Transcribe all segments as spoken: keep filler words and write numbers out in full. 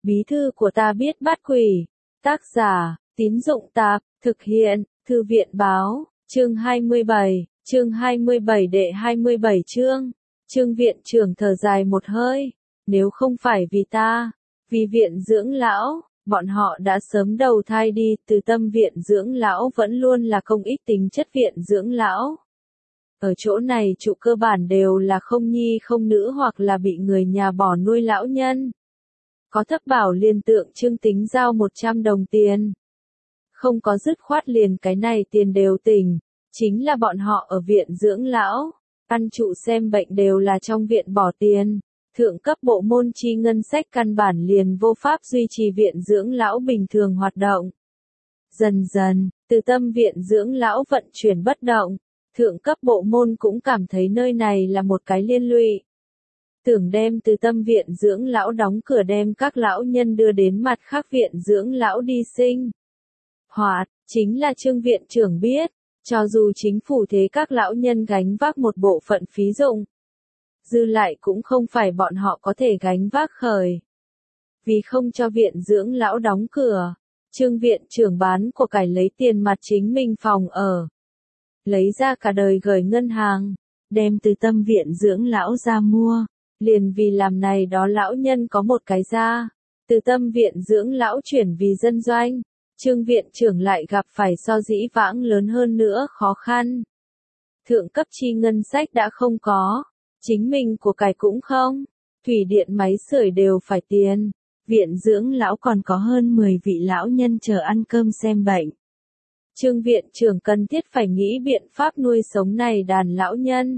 Bí thư của ta biết bắt quỷ. Tác giả, Tín Dụng Tạp, thực hiện, Thư viện Báo, chương hai mươi bảy, chương hai mươi bảy đệ hai mươi bảy chương. Trương viện trưởng thở dài một hơi, nếu không phải vì ta, vì viện dưỡng lão, bọn họ đã sớm đầu thai đi, từ tâm viện dưỡng lão vẫn luôn là công ích tính chất viện dưỡng lão. Ở chỗ này trụ cơ bản đều là không nhi không nữ hoặc là bị người nhà bỏ nuôi lão nhân. Có thấp bảo liền tượng trưng tính giao một trăm đồng tiền. Không có dứt khoát liền cái này tiền đều tỉnh, chính là bọn họ ở viện dưỡng lão, ăn trụ xem bệnh đều là trong viện bỏ tiền. Thượng cấp bộ môn chi ngân sách căn bản liền vô pháp duy trì viện dưỡng lão bình thường hoạt động. Dần dần, từ tâm viện dưỡng lão vận chuyển bất động, thượng cấp bộ môn cũng cảm thấy nơi này là một cái liên lụy. Tưởng đem từ tâm viện dưỡng lão đóng cửa đem các lão nhân đưa đến mặt khác viện dưỡng lão đi sinh hoạt, chính là Trương viện trưởng biết, cho dù chính phủ thế các lão nhân gánh vác một bộ phận phí dụng, dư lại cũng không phải bọn họ có thể gánh vác khởi. Vì không cho viện dưỡng lão đóng cửa, Trương viện trưởng bán của cải lấy tiền mặt chính mình phòng ở. Lấy ra cả đời gửi ngân hàng, đem từ tâm viện dưỡng lão ra mua, liền vì làm này đó lão nhân có một cái ra. Từ tâm viện dưỡng lão chuyển vì dân doanh, Trương viện trưởng lại gặp phải so dĩ vãng lớn hơn nữa khó khăn. Thượng cấp chi ngân sách đã không có. Chính mình của cải cũng không, thủy điện máy sưởi đều phải tiền, viện dưỡng lão còn có hơn mười vị lão nhân chờ ăn cơm xem bệnh. Trương viện trưởng cần thiết phải nghĩ biện pháp nuôi sống này đàn lão nhân.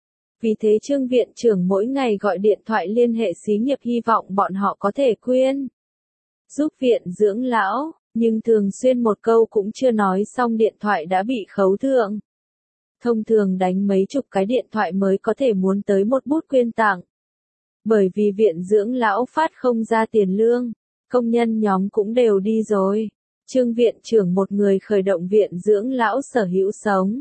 Vì thế Trương viện trưởng mỗi ngày gọi điện thoại liên hệ xí nghiệp hy vọng bọn họ có thể quyên giúp viện dưỡng lão, nhưng thường xuyên một câu cũng chưa nói xong điện thoại đã bị khấu thượng. Thông thường đánh mấy chục cái điện thoại mới có thể muốn tới một bút quyên tặng. Bởi vì viện dưỡng lão phát không ra tiền lương, công nhân nhóm cũng đều đi rồi. Trương viện trưởng một người khởi động viện dưỡng lão sở hữu sống.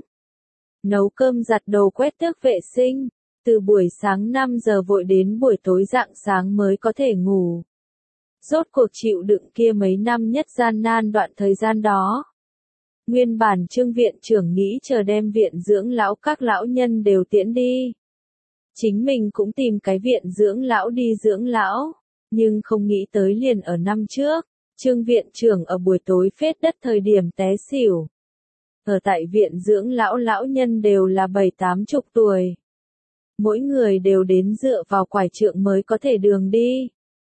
Nấu cơm giặt đồ quét tước vệ sinh, từ buổi sáng năm giờ vội đến buổi tối rạng sáng mới có thể ngủ. Rốt cuộc chịu đựng kia mấy năm nhất gian nan đoạn thời gian đó. Nguyên bản Trương viện trưởng nghĩ chờ đem viện dưỡng lão các lão nhân đều tiễn đi. Chính mình cũng tìm cái viện dưỡng lão đi dưỡng lão, nhưng không nghĩ tới liền ở năm trước, Trương viện trưởng ở buổi tối phết đất thời điểm té xỉu. Ở tại viện dưỡng lão lão nhân đều là bảy tám chục tuổi. Mỗi người đều đến dựa vào quải trượng mới có thể đường đi.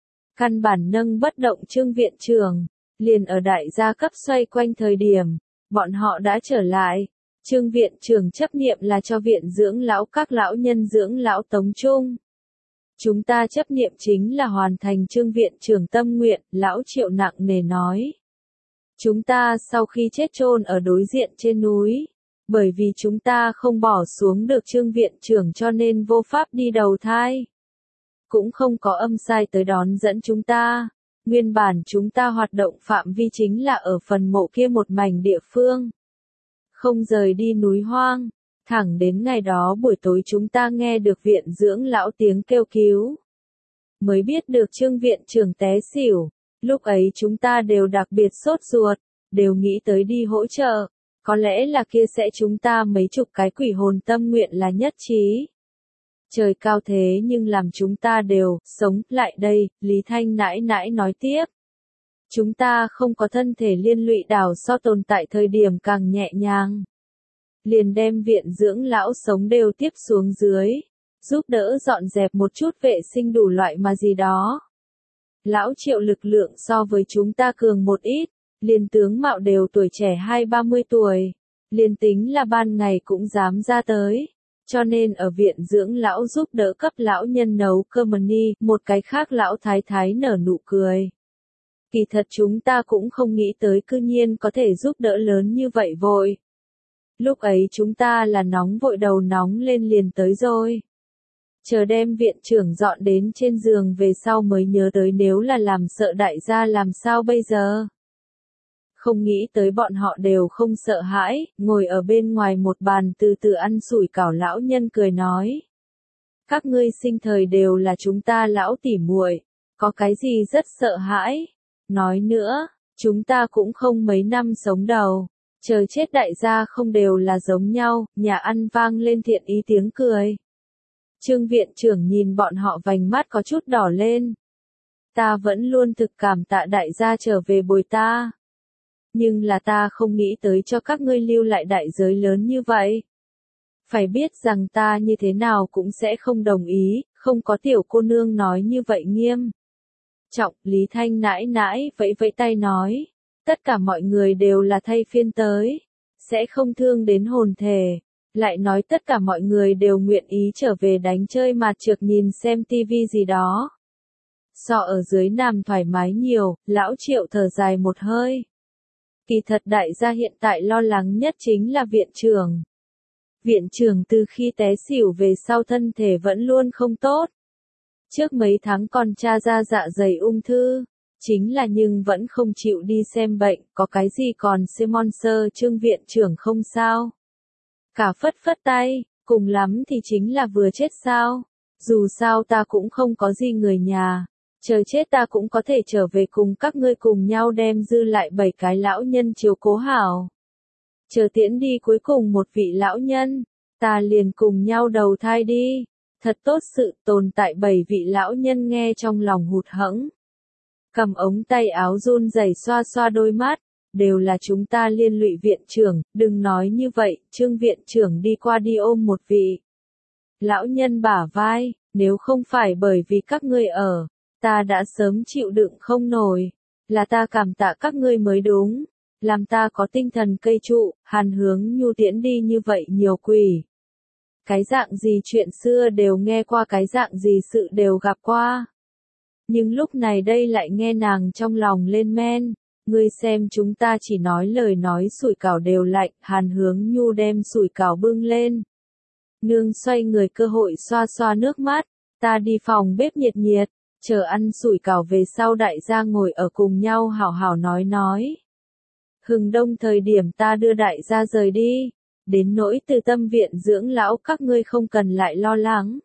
Căn bản nâng bất động Trương viện trưởng, liền ở đại gia cấp xoay quanh thời điểm. Bọn họ đã trở lại, Trương viện trưởng chấp niệm là cho viện dưỡng lão các lão nhân dưỡng lão tống trung. Chúng ta chấp niệm chính là hoàn thành Trương viện trưởng tâm nguyện, lão Triệu nặng nề nói. Chúng ta sau khi chết chôn ở đối diện trên núi, bởi vì chúng ta không bỏ xuống được Trương viện trưởng cho nên vô pháp đi đầu thai. Cũng không có âm sai tới đón dẫn chúng ta. Nguyên bản chúng ta hoạt động phạm vi chính là ở phần mộ kia một mảnh địa phương. Không rời đi núi hoang, thẳng đến ngày đó buổi tối chúng ta nghe được viện dưỡng lão tiếng kêu cứu. Mới biết được Trương viện trưởng té xỉu, lúc ấy chúng ta đều đặc biệt sốt ruột, đều nghĩ tới đi hỗ trợ, có lẽ là kia sẽ chúng ta mấy chục cái quỷ hồn tâm nguyện là nhất trí. Trời cao thế nhưng làm chúng ta đều sống lại đây, Lý Thanh nãi nãi nói tiếp. Chúng ta không có thân thể liên lụy đảo so tồn tại thời điểm càng nhẹ nhàng. Liền đem viện dưỡng lão sống đều tiếp xuống dưới, giúp đỡ dọn dẹp một chút vệ sinh đủ loại mà gì đó. Lão Triệu lực lượng so với chúng ta cường một ít, liền tướng mạo đều tuổi trẻ hai ba mươi tuổi, liền tính là ban ngày cũng dám ra tới. Cho nên ở viện dưỡng lão giúp đỡ cấp lão nhân nấu cơm ni, một cái khác lão thái thái nở nụ cười. Kỳ thật chúng ta cũng không nghĩ tới cư nhiên có thể giúp đỡ lớn như vậy vội. Lúc ấy chúng ta là nóng vội đầu nóng lên liền tới rồi. Chờ đem viện trưởng dọn đến trên giường về sau mới nhớ tới nếu là làm sợ đại gia làm sao bây giờ. Không nghĩ tới bọn họ đều không sợ hãi, ngồi ở bên ngoài một bàn từ từ ăn sủi cảo lão nhân cười nói. Các ngươi sinh thời đều là chúng ta lão tỉ muội, Có cái gì rất sợ hãi? Nói nữa, chúng ta cũng không mấy năm sống đầu. Chờ chết đại gia không đều là giống nhau, nhà ăn vang lên thiện ý tiếng cười. Trương viện trưởng nhìn bọn họ vành mắt có chút đỏ lên. Ta vẫn luôn thực cảm tạ đại gia trở về bồi ta. Nhưng là ta không nghĩ tới cho các ngươi lưu lại đại giới lớn như vậy. Phải biết rằng ta như thế nào cũng sẽ không đồng ý, không có tiểu cô nương nói như vậy nghiêm. Trọng, Lý Thanh nãi nãi vẫy vẫy tay nói. Tất cả mọi người đều là thay phiên tới. Sẽ không thương đến hồn thể. Lại nói tất cả mọi người đều nguyện ý trở về đánh chơi mạt trược nhìn xem tivi gì đó. So ở dưới nằm thoải mái nhiều, lão Triệu thở dài một hơi. Kỳ thật đại gia hiện tại lo lắng nhất chính là viện trưởng. Viện trưởng từ khi té xỉu về sau thân thể vẫn luôn không tốt. Trước mấy tháng còn tra ra dạ dày ung thư. Chính là nhưng vẫn không chịu đi xem bệnh, có cái gì còn sponsor Trương viện trưởng không sao. Cả phất phất tay, cùng lắm thì chính là vừa chết sao. Dù sao ta cũng không có gì người nhà. Chờ chết ta cũng có thể trở về cùng các ngươi cùng nhau đem dư lại bảy cái lão nhân chiếu cố hảo. Chờ tiễn đi cuối cùng một vị lão nhân, ta liền cùng nhau đầu thai đi. Thật tốt sự tồn tại bảy vị lão nhân nghe trong lòng hụt hẫng. Cầm ống tay áo run rẩy xoa xoa đôi mắt, đều là chúng ta liên lụy viện trưởng, đừng nói như vậy, Trương viện trưởng đi qua đi ôm một vị. Lão nhân bả vai, nếu không phải bởi vì các ngươi ở, ta đã sớm chịu đựng không nổi, là ta cảm tạ các ngươi mới đúng, làm ta có tinh thần cây trụ, Hàn Hướng Nhu tiễn đi như vậy nhiều quỷ. Cái dạng gì chuyện xưa đều nghe qua, cái dạng gì sự đều gặp qua. Nhưng lúc này đây lại nghe nàng trong lòng lên men, ngươi xem chúng ta chỉ nói lời nói sủi cảo đều lạnh, Hàn Hướng Nhu đem sủi cảo bưng lên. Nương xoay người cơ hội xoa xoa nước mắt, ta đi phòng bếp nhiệt nhiệt, chờ ăn sủi cảo về sau đại gia ngồi ở cùng nhau hảo hảo nói nói. Hừng đông thời điểm ta đưa đại gia rời đi, đến nỗi từ tâm viện dưỡng lão các ngươi không cần lại lo lắng.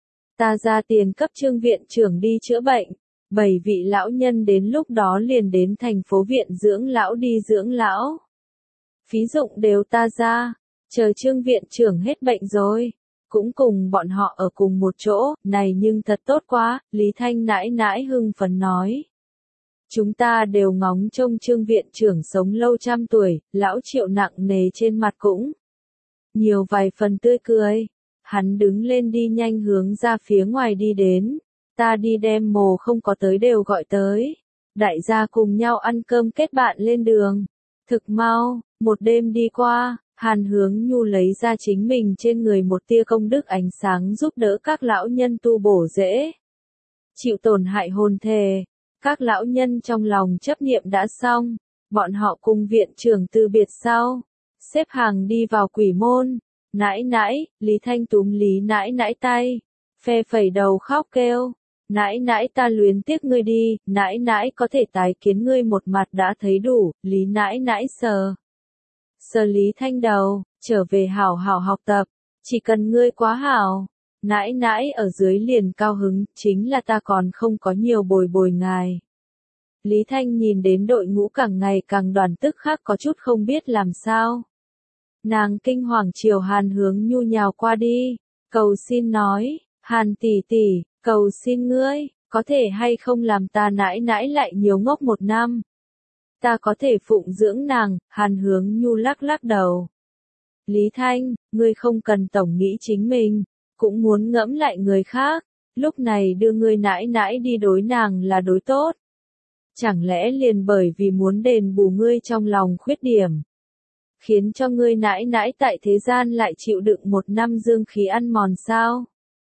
Ta ra tiền cấp Trương viện trưởng đi chữa bệnh, bảy vị lão nhân đến lúc đó liền đến thành phố viện dưỡng lão đi dưỡng lão. Phí dụng đều ta ra, chờ Trương viện trưởng hết bệnh rồi, cũng cùng bọn họ ở cùng một chỗ, này nhưng thật tốt quá, Lý Thanh nãi nãi hưng phấn nói. Chúng ta đều ngóng trông Trương viện trưởng sống lâu trăm tuổi, lão Triệu nặng nề trên mặt cũng nhiều vài phần tươi cười. Hắn đứng lên đi nhanh hướng ra phía ngoài đi đến. Ta đi đem mồ không có tới đều gọi tới. Đại gia cùng nhau ăn cơm kết bạn lên đường. Thực mau, một đêm đi qua, Hàn Hướng Nhu lấy ra chính mình trên người một tia công đức ánh sáng giúp đỡ các lão nhân tu bổ dễ. Chịu tổn hại hồn thể. Các lão nhân trong lòng chấp niệm đã xong. Bọn họ cùng viện trưởng từ biệt sau. Xếp hàng đi vào quỷ môn. Nãi nãi, Lý Thanh túm Lý nãi nãi tay, phe phẩy đầu khóc kêu, nãi nãi ta luyến tiếc ngươi đi, nãi nãi có thể tái kiến ngươi một mặt đã thấy đủ, Lý nãi nãi sờ. Sờ Lý Thanh đầu, trở về hảo hảo học tập, chỉ cần ngươi quá hảo, nãi nãi ở dưới liền cao hứng, chính là ta còn không có nhiều bồi bồi ngài. Lý Thanh nhìn đến đội ngũ càng ngày càng đoàn tức khác có chút không biết làm sao. Nàng kinh hoàng chiều Hàn Hướng Nhu nhào qua đi, cầu xin nói, Hàn tỷ tỷ, cầu xin ngươi, có thể hay không làm ta nãi nãi lại nhiều ngốc một năm. Ta có thể phụng dưỡng nàng, Hàn Hướng Nhu lắc lắc đầu. Lý Thanh, ngươi không cần tổng nghĩ chính mình, cũng muốn ngẫm lại người khác, lúc này đưa ngươi nãi nãi đi đối nàng là đối tốt. Chẳng lẽ liền bởi vì muốn đền bù ngươi trong lòng khuyết điểm, khiến cho ngươi nãi nãi tại thế gian lại chịu đựng một năm dương khí ăn mòn sao?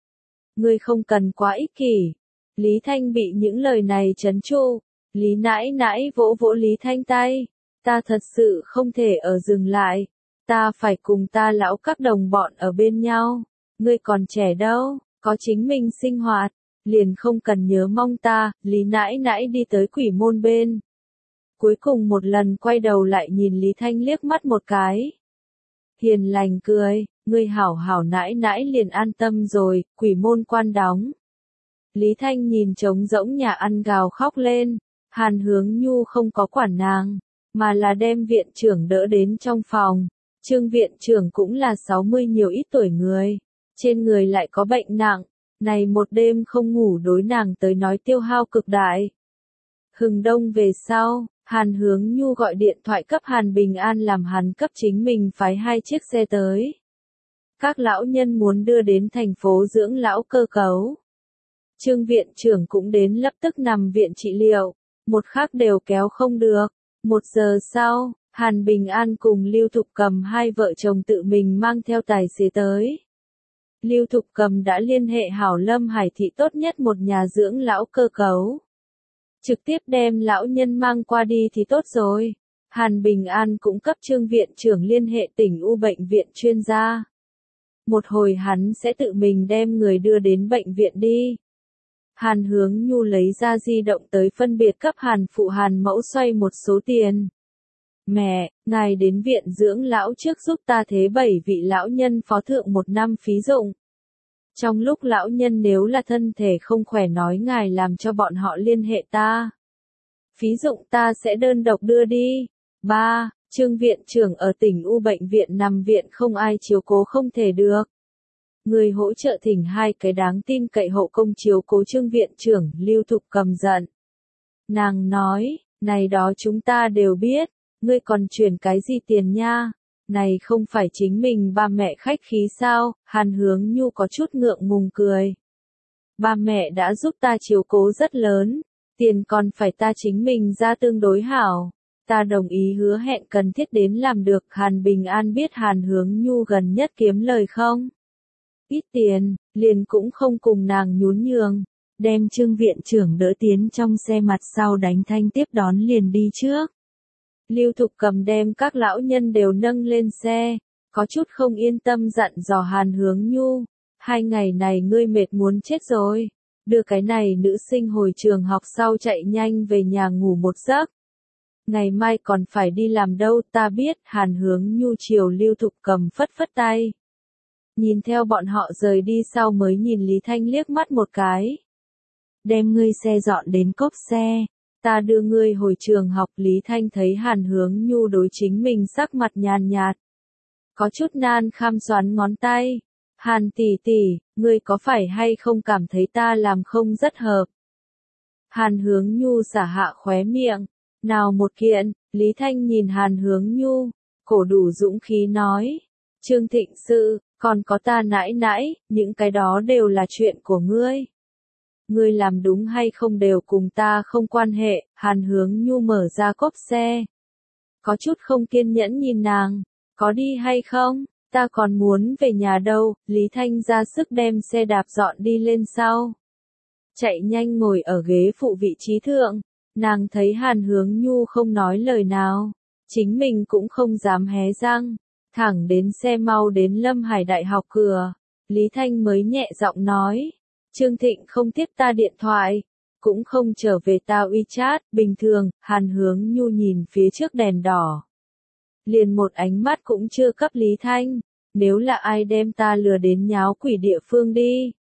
Ngươi không cần quá ích kỷ. Lý Thanh bị những lời này trấn trụ. Lý nãi nãi vỗ vỗ Lý Thanh tay. Ta thật sự không thể ở dừng lại. Ta phải cùng ta lão các đồng bọn ở bên nhau. Ngươi còn trẻ đâu, có chính mình sinh hoạt, liền không cần nhớ mong ta. Lý nãi nãi đi tới quỷ môn bên. Cuối cùng một lần quay đầu lại nhìn Lý Thanh liếc mắt một cái. Hiền lành cười, ngươi hảo hảo nãi nãi liền an tâm rồi, quỷ môn quan đóng. Lý Thanh nhìn trống rỗng nhà ăn gào khóc lên. Hàn Hướng Nhu không có quản nàng, mà là đem viện trưởng đỡ đến trong phòng. Trương viện trưởng cũng là sáu mươi nhiều ít tuổi người, trên người lại có bệnh nặng, này một đêm không ngủ đối nàng tới nói tiêu hao cực đại. Hừng đông về sau, Hàn Hướng Nhu gọi điện thoại cấp Hàn Bình An làm hắn cấp chính mình phái hai chiếc xe tới. Các lão nhân muốn đưa đến thành phố dưỡng lão cơ cấu. Trương viện trưởng cũng đến lập tức nằm viện trị liệu, một khắc đều kéo không được. Một giờ sau, Hàn Bình An cùng Lưu Thục Cầm hai vợ chồng tự mình mang theo tài xế tới. Lưu Thục Cầm đã liên hệ hảo Lâm Hải thị tốt nhất một nhà dưỡng lão cơ cấu. Trực tiếp đem lão nhân mang qua đi thì tốt rồi. Hàn Bình An cũng cấp Trương viện trưởng liên hệ tỉnh U bệnh viện chuyên gia. Một hồi hắn sẽ tự mình đem người đưa đến bệnh viện đi. Hàn Hướng Nhu lấy ra di động tới phân biệt cấp Hàn phụ Hàn mẫu xoay một số tiền. Mẹ, ngài đến viện dưỡng lão trước giúp ta thế bảy vị lão nhân phó thượng một năm phí dụng. Trong lúc lão nhân nếu là thân thể không khỏe nói ngài làm cho bọn họ liên hệ ta. Phí dụng ta sẽ đơn độc đưa đi. ba. Trương viện trưởng ở tỉnh U bệnh viện nằm viện không ai chiếu cố không thể được. Người hỗ trợ thỉnh hai cái đáng tin cậy hộ công chiếu cố Trương viện trưởng. Lưu Thục Cầm giận. Nàng nói, này đó chúng ta đều biết, ngươi còn chuyển cái gì tiền nha, này không phải chính mình ba mẹ khách khí sao? Hàn Hướng Nhu có chút ngượng ngùng cười. Ba mẹ đã giúp ta chiếu cố rất lớn, tiền còn phải ta chính mình ra tương đối hảo. Ta đồng ý hứa hẹn cần thiết đến làm được. Hàn Bình An biết Hàn Hướng Nhu gần nhất kiếm lời không ít tiền, liền cũng không cùng nàng nhún nhường, đem Trương viện trưởng đỡ tiến trong xe mặt sau đánh thanh tiếp đón liền đi trước. Lưu Thục Cầm đem các lão nhân đều nâng lên xe, có chút không yên tâm dặn dò Hàn Hướng Nhu, hai ngày này ngươi mệt muốn chết rồi, đưa cái này nữ sinh hồi trường học sau chạy nhanh về nhà ngủ một giấc. Ngày mai còn phải đi làm đâu ta biết. Hàn Hướng Nhu chiều Lưu Thục Cầm phất phất tay. Nhìn theo bọn họ rời đi sau mới nhìn Lý Thanh liếc mắt một cái. Đem ngươi xe dọn đến cốp xe, ta đưa ngươi hồi trường học. Lý Thanh thấy Hàn Hướng Nhu đối chính mình sắc mặt nhàn nhạt. Có chút nan kham xoắn ngón tay. Hàn tỷ tỷ, ngươi có phải hay không cảm thấy ta làm không rất hợp? Hàn Hướng Nhu xả hạ khóe miệng. Nào một kiện, Lý Thanh nhìn Hàn Hướng Nhu, cổ đủ dũng khí nói. Trương Thịnh Sự, còn có ta nãi nãi, những cái đó đều là chuyện của ngươi. Ngươi làm đúng hay không đều cùng ta không quan hệ. Hàn Hướng Nhu mở ra cốp xe. Có chút không kiên nhẫn nhìn nàng, có đi hay không, ta còn muốn về nhà đâu. Lý Thanh ra sức đem xe đạp dọn đi lên sau. Chạy nhanh ngồi ở ghế phụ vị trí thượng. Nàng thấy Hàn Hướng Nhu không nói lời nào, chính mình cũng không dám hé răng, thẳng đến xe mau đến Lâm Hải Đại học cửa, Lý Thanh mới nhẹ giọng nói, Trương Thịnh không tiếp ta điện thoại, cũng không trở về tao WeChat. Bình thường. Hàn Hướng Nhu nhìn phía trước đèn đỏ, liền một ánh mắt cũng chưa cấp Lý Thanh, nếu là ai đem ta lừa đến nháo quỷ địa phương đi,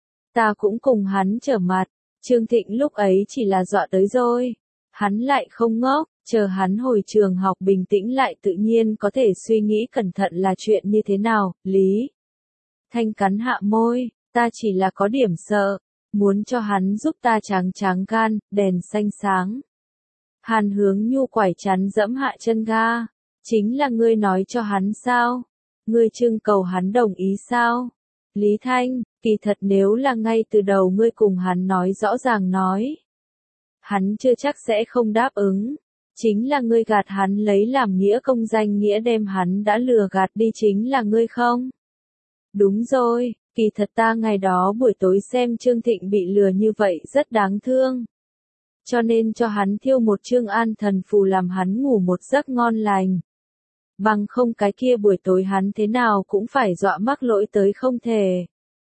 ta cũng cùng hắn trở mặt. Trương Thịnh lúc ấy chỉ là dọa tới rồi, hắn lại không ngốc, chờ hắn hồi trường học bình tĩnh lại tự nhiên có thể suy nghĩ cẩn thận là chuyện như thế nào. Lý Thanh cắn hạ môi, ta chỉ là có điểm sợ, muốn cho hắn giúp ta tráng tráng gan. Đèn xanh sáng. Hàn Hướng Nhu quải chắn dẫm hạ chân ga, chính là ngươi nói cho hắn sao? Ngươi trưng cầu hắn đồng ý sao? Lý Thanh, kỳ thật nếu là ngay từ đầu ngươi cùng hắn nói rõ ràng nói, hắn chưa chắc sẽ không đáp ứng. Chính là ngươi gạt hắn lấy làm nghĩa công danh nghĩa đem hắn đã lừa gạt đi chính là ngươi không? Đúng rồi, kỳ thật ta ngày đó buổi tối xem Trương Thịnh bị lừa như vậy rất đáng thương. Cho nên cho hắn thiêu một chương an thần phù làm hắn ngủ một giấc ngon lành. Bằng không cái kia buổi tối hắn thế nào cũng phải dọa mắc lỗi tới không thể.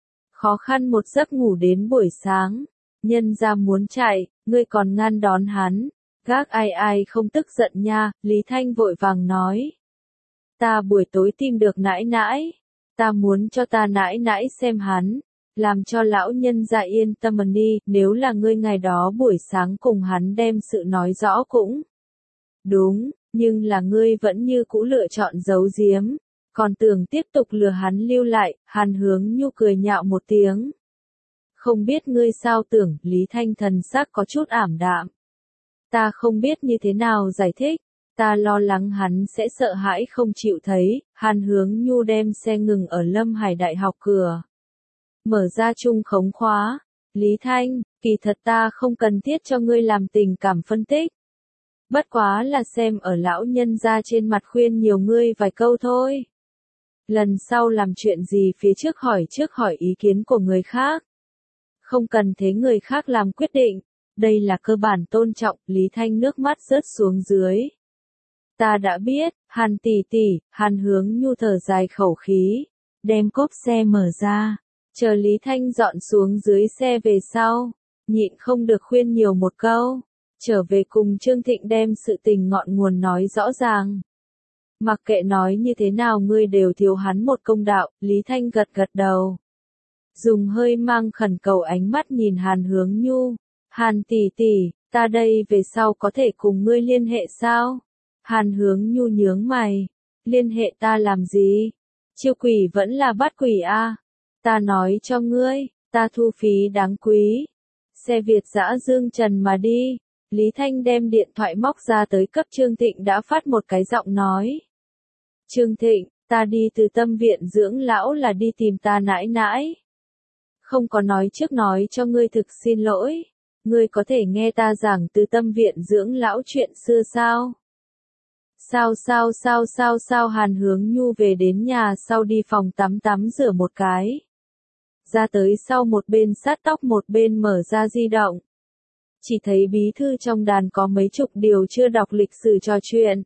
Khó khăn một giấc ngủ đến buổi sáng, nhân ra muốn chạy, ngươi còn ngăn đón hắn, gác ai ai không tức giận nha. Lý Thanh vội vàng nói. Ta buổi tối tìm được nãi nãi, ta muốn cho ta nãi nãi xem hắn, làm cho lão nhân gia yên tâm đi, nếu là ngươi ngày đó buổi sáng cùng hắn đem sự nói rõ cũng đúng, nhưng là ngươi vẫn như cũ lựa chọn giấu giếm, còn tưởng tiếp tục lừa hắn lưu lại, Hàn Hướng Nhu cười nhạo một tiếng. Không biết ngươi sao tưởng, Lý Thanh thần sắc có chút ảm đạm. Ta không biết như thế nào giải thích, ta lo lắng hắn sẽ sợ hãi không chịu thấy, Hàn Hướng Nhu đem xe ngừng ở Lâm Hải Đại học cửa. Mở ra chung khống khóa, Lý Thanh, kỳ thật ta không cần thiết cho ngươi làm tình cảm phân tích. Bất quá là xem ở lão nhân gia trên mặt khuyên nhiều ngươi vài câu thôi. Lần sau làm chuyện gì phía trước hỏi trước hỏi ý kiến của người khác. Không cần thế người khác làm quyết định, đây là cơ bản tôn trọng, Lý Thanh nước mắt rớt xuống dưới. Ta đã biết, Hàn tỷ tỷ, Hàn Hướng Nhu thở dài khẩu khí, đem cốp xe mở ra, chờ Lý Thanh dọn xuống dưới xe về sau, nhịn không được khuyên nhiều một câu, trở về cùng Trương Thịnh đem sự tình ngọn nguồn nói rõ ràng. Mặc kệ nói như thế nào ngươi đều thiếu hắn một công đạo, Lý Thanh gật gật đầu. Dùng hơi mang khẩn cầu ánh mắt nhìn Hàn Hướng Nhu, Hàn tỷ tỷ, ta đây về sau có thể cùng ngươi liên hệ sao? Hàn Hướng Nhu nhướng mày, liên hệ ta làm gì? Chiêu quỷ vẫn là bắt quỷ a? À? Ta nói cho ngươi, ta thu phí đáng quý. Xe Việt dã dương trần mà đi. Lý Thanh đem điện thoại móc ra tới cấp Trương Thịnh đã phát một cái giọng nói. Trương Thịnh, ta đi từ tâm viện dưỡng lão là đi tìm ta nãi nãi. Không có nói trước nói cho ngươi thực xin lỗi. Ngươi có thể nghe ta giảng từ tâm viện dưỡng lão chuyện xưa sao? Sao sao sao sao sao Hàn Hướng Nhu về đến nhà sau đi phòng tắm tắm rửa một cái. Ra tới sau một bên sát tóc một bên mở ra di động. Chỉ thấy bí thư trong đàn có mấy chục điều chưa đọc lịch sử trò chuyện.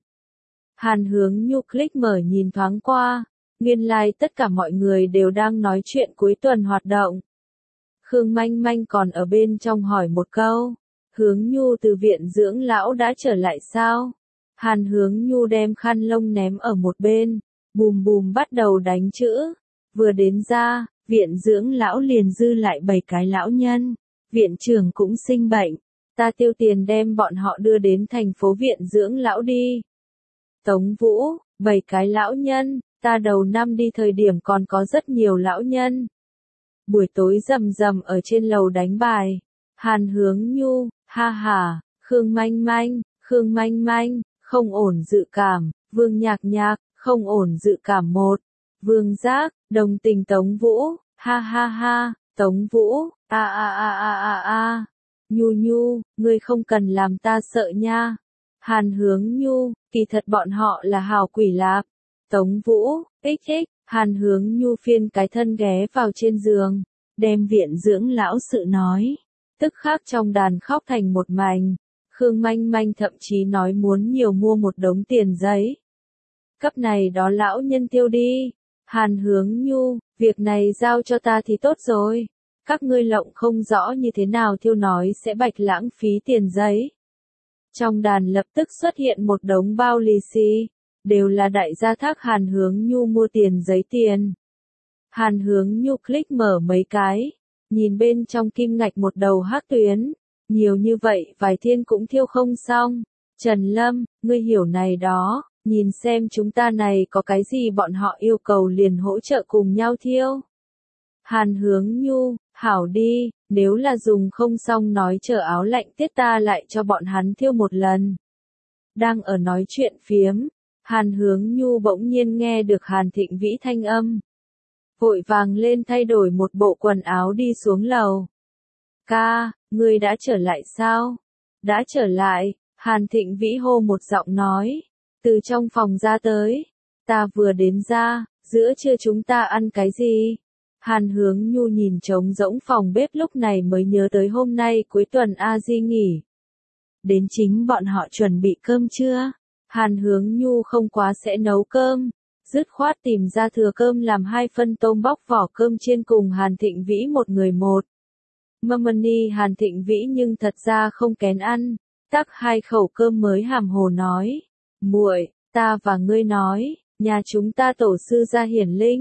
Hàn Hướng Nhu click mở nhìn thoáng qua, nguyên lai like tất cả mọi người đều đang nói chuyện cuối tuần hoạt động. Khương Manh Manh còn ở bên trong hỏi một câu, Hướng Nhu từ viện dưỡng lão đã trở lại sao? Hàn Hướng Nhu đem khăn lông ném ở một bên, bùm bùm bắt đầu đánh chữ. Vừa đến ra, viện dưỡng lão liền dư lại bảy cái lão nhân, viện trưởng cũng sinh bệnh. Ta tiêu tiền đem bọn họ đưa đến thành phố viện dưỡng lão đi. Tống Vũ, bảy cái lão nhân, ta đầu năm đi thời điểm còn có rất nhiều lão nhân. Buổi tối rầm rầm ở trên lầu đánh bài. Hàn Hướng Nhu, ha ha, Khương Manh Manh, Khương Manh Manh, không ổn dự cảm, Vương Nhạc Nhạc, không ổn dự cảm một. Vương Giác, đồng tình Tống Vũ, ha ha ha, Tống Vũ, a a a a a a. Nhu Nhu, ngươi không cần làm ta sợ nha. Hàn Hướng Nhu, kỳ thật bọn họ là hào quỷ lạp. Tống Vũ, ích ích, Hàn Hướng Nhu phiên cái thân ghé vào trên giường, đem viện dưỡng lão sự nói. Tức khắc trong đàn khóc thành một mảnh. Khương Manh Manh thậm chí nói muốn nhiều mua một đống tiền giấy. Cấp này đó lão nhân tiêu đi. Hàn Hướng Nhu, việc này giao cho ta thì tốt rồi. Các ngươi lộng không rõ như thế nào thiêu nói sẽ bạch lãng phí tiền giấy. Trong đàn lập tức xuất hiện một đống bao lì xì, đều là đại gia thác Hàn Hướng Nhu mua tiền giấy tiền. Hàn Hướng Nhu click mở mấy cái, nhìn bên trong kim ngạch một đầu hắc tuyến, nhiều như vậy vài thiên cũng thiêu không xong. Trần Lâm, ngươi hiểu này đó, nhìn xem chúng ta này có cái gì bọn họ yêu cầu liền hỗ trợ cùng nhau thiêu. Hàn Hướng Nhu, hảo đi, nếu là dùng không xong nói chờ áo lạnh tiết ta lại cho bọn hắn thiêu một lần. Đang ở nói chuyện phiếm, Hàn Hướng Nhu bỗng nhiên nghe được Hàn Thịnh Vĩ thanh âm. Vội vàng lên thay đổi một bộ quần áo đi xuống lầu. Ca, ngươi đã trở lại sao? Đã trở lại, Hàn Thịnh Vĩ hô một giọng nói. Từ trong phòng ra tới. Ta vừa đến ra, giữa trưa chúng ta ăn cái gì? Hàn Hướng Nhu nhìn trống rỗng phòng bếp lúc này mới nhớ tới hôm nay cuối tuần A Di nghỉ. Đến chính bọn họ chuẩn bị cơm trưa. Hàn Hướng Nhu không quá sẽ nấu cơm. Dứt khoát tìm ra thừa cơm làm hai phân tôm bóc vỏ cơm chiên cùng Hàn Thịnh Vĩ một người một. Mamani Hàn Thịnh Vĩ nhưng thật ra không kén ăn. Tắc hai khẩu cơm mới hàm hồ nói. Muội, ta và ngươi nói, nhà chúng ta tổ sư gia hiển linh.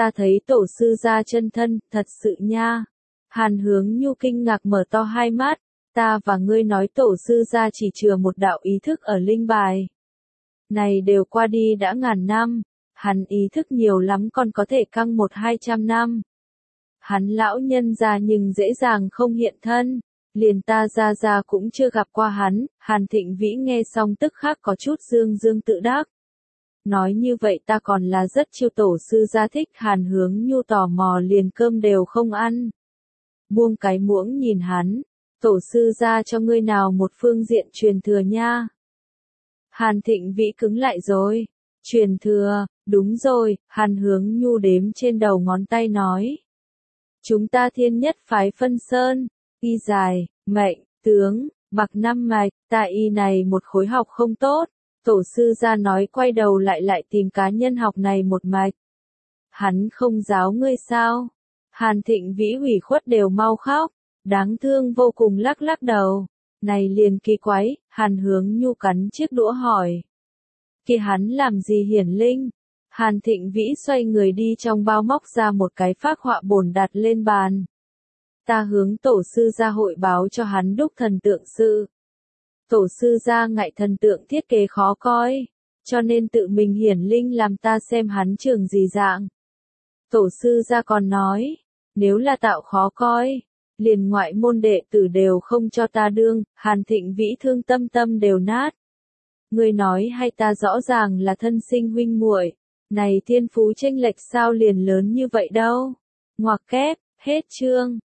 Ta thấy tổ sư gia chân thân, thật sự nha. Hàn Hướng Nhu kinh ngạc mở to hai mắt, ta và ngươi nói tổ sư gia chỉ chừa một đạo ý thức ở linh bài. Này đều qua đi đã ngàn năm, hắn ý thức nhiều lắm còn có thể căng một hai trăm năm. Hắn lão nhân già nhưng dễ dàng không hiện thân, liền ta ra ra cũng chưa gặp qua hắn. Hàn Thịnh Vĩ nghe xong tức khắc có chút dương dương tự đắc. Nói như vậy ta còn là rất chiêu tổ sư gia thích. Hàn Hướng Nhu tò mò liền cơm đều không ăn. Buông cái muỗng nhìn hắn, tổ sư gia cho ngươi nào một phương diện truyền thừa nha. Hàn Thịnh Vĩ cứng lại rồi, truyền thừa, đúng rồi. Hàn Hướng Nhu đếm trên đầu ngón tay nói. Chúng ta thiên nhất phái phân sơn, y dài, mệnh, tướng, bạc năm mạch, ta y này một khối học không tốt. Tổ sư gia nói quay đầu lại lại tìm cá nhân học này một mạch. Hắn không giáo ngươi sao? Hàn Thịnh Vĩ ủy khuất đều mau khóc, đáng thương vô cùng lắc lắc đầu. Này liền kỳ quái. Hàn Hướng Nhu cắn chiếc đũa hỏi. Kia hắn làm gì hiển linh? Hàn Thịnh Vĩ xoay người đi trong bao móc ra một cái phác họa bổn đặt lên bàn. Ta hướng tổ sư gia hội báo cho hắn đúc thần tượng sự. Tổ sư gia ngại thần tượng thiết kế khó coi, cho nên tự mình hiển linh làm ta xem hắn trường gì dạng. Tổ sư gia còn nói, nếu là tạo khó coi, liền ngoại môn đệ tử đều không cho ta đương. Hàn Thịnh Vĩ thương tâm tâm đều nát. Ngươi nói hay ta rõ ràng là thân sinh huynh muội, này thiên phú chênh lệch sao liền lớn như vậy đâu. Ngoặc kép, hết chương.